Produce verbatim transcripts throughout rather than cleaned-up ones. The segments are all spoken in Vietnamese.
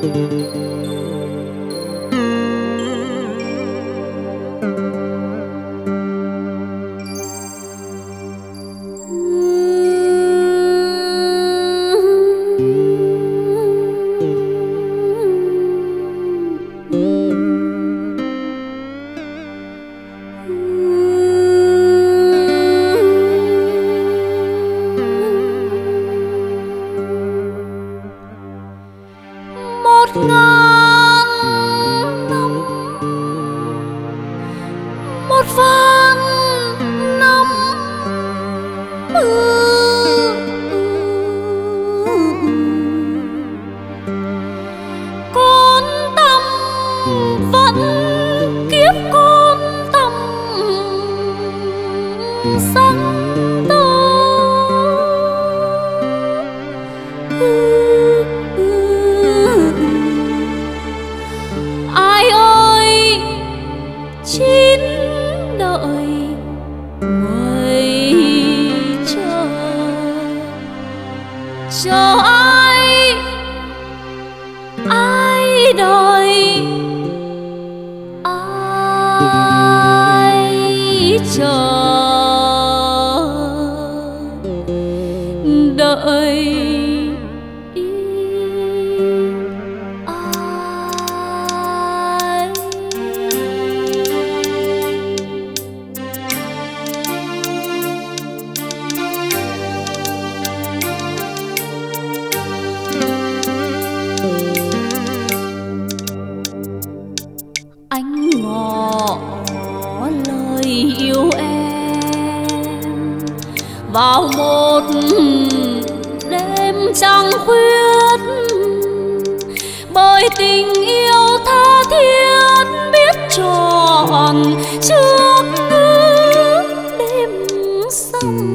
vào một đêm trăng khuyết, bởi tình yêu tha thiết biết tròn trước đêm sông.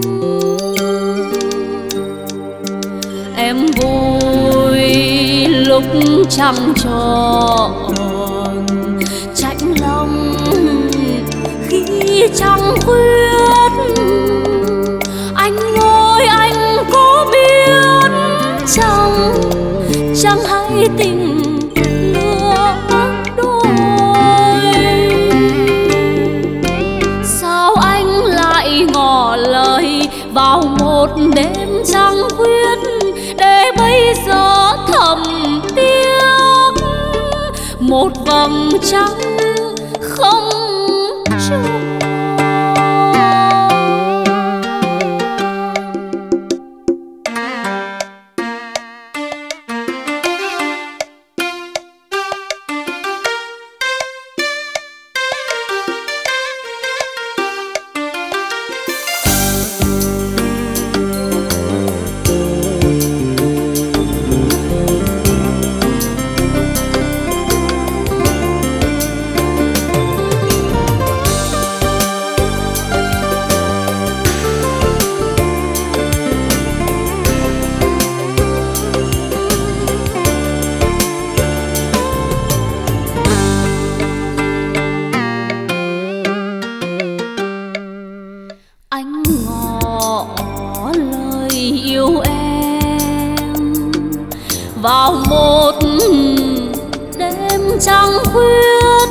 Em vui lúc trăng tròn chạnh lòng khi trăng khuyết. Anh ơi anh có biết chăng, chẳng hay tình lứa đôi. Sao anh lại ngỏ lời vào một đêm trăng khuyết, để bây giờ thầm tiếc một vầng trăng không trôi. Anh ngỏ lời yêu em vào một đêm trăng khuyết,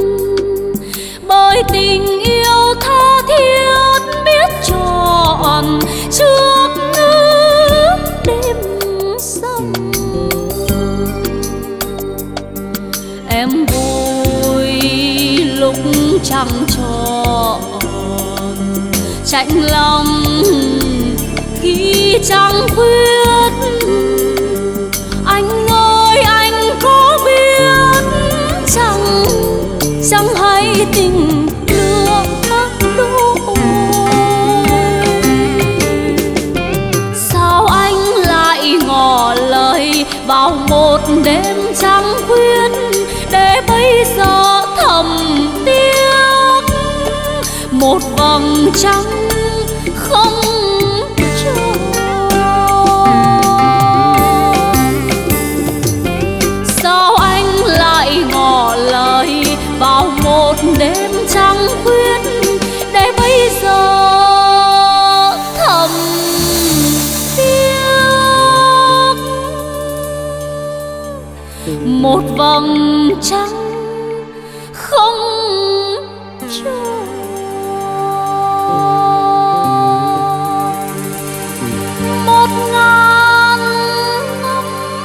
bởi tình yêu tha thiết biết tròn trước đêm sông. Em vui lúc trăng tròn chạnh lòng khi trăng khuyết. Anh ơi anh có biết chăng, chẳng hay tình lứa đôi. Sao anh lại ngỏ lời vào một đêm trăng khuyết, để bây giờ thầm tiếc một vầng trăng không trôi. Sao anh lại ngỏ lời vào một đêm trăng khuyết, để bây giờ thầm tiếc một vầng trăng không tròn, một ngàn năm,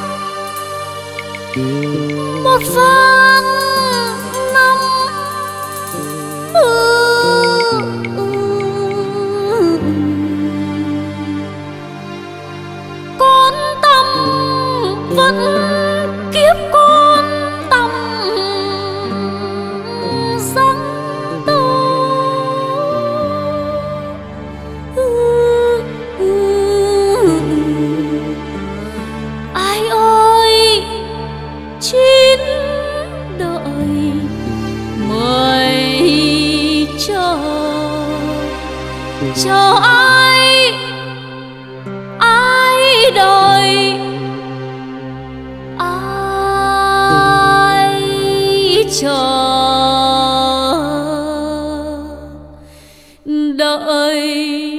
một vạn năm. Ừ, ừ, ừ. Con tâm vẫn kiếp con tâm răng to. Ừ, ừ, ừ. Ai ơi chín đợi mời chờ, chờ ai ai đợi ai chờ đợi.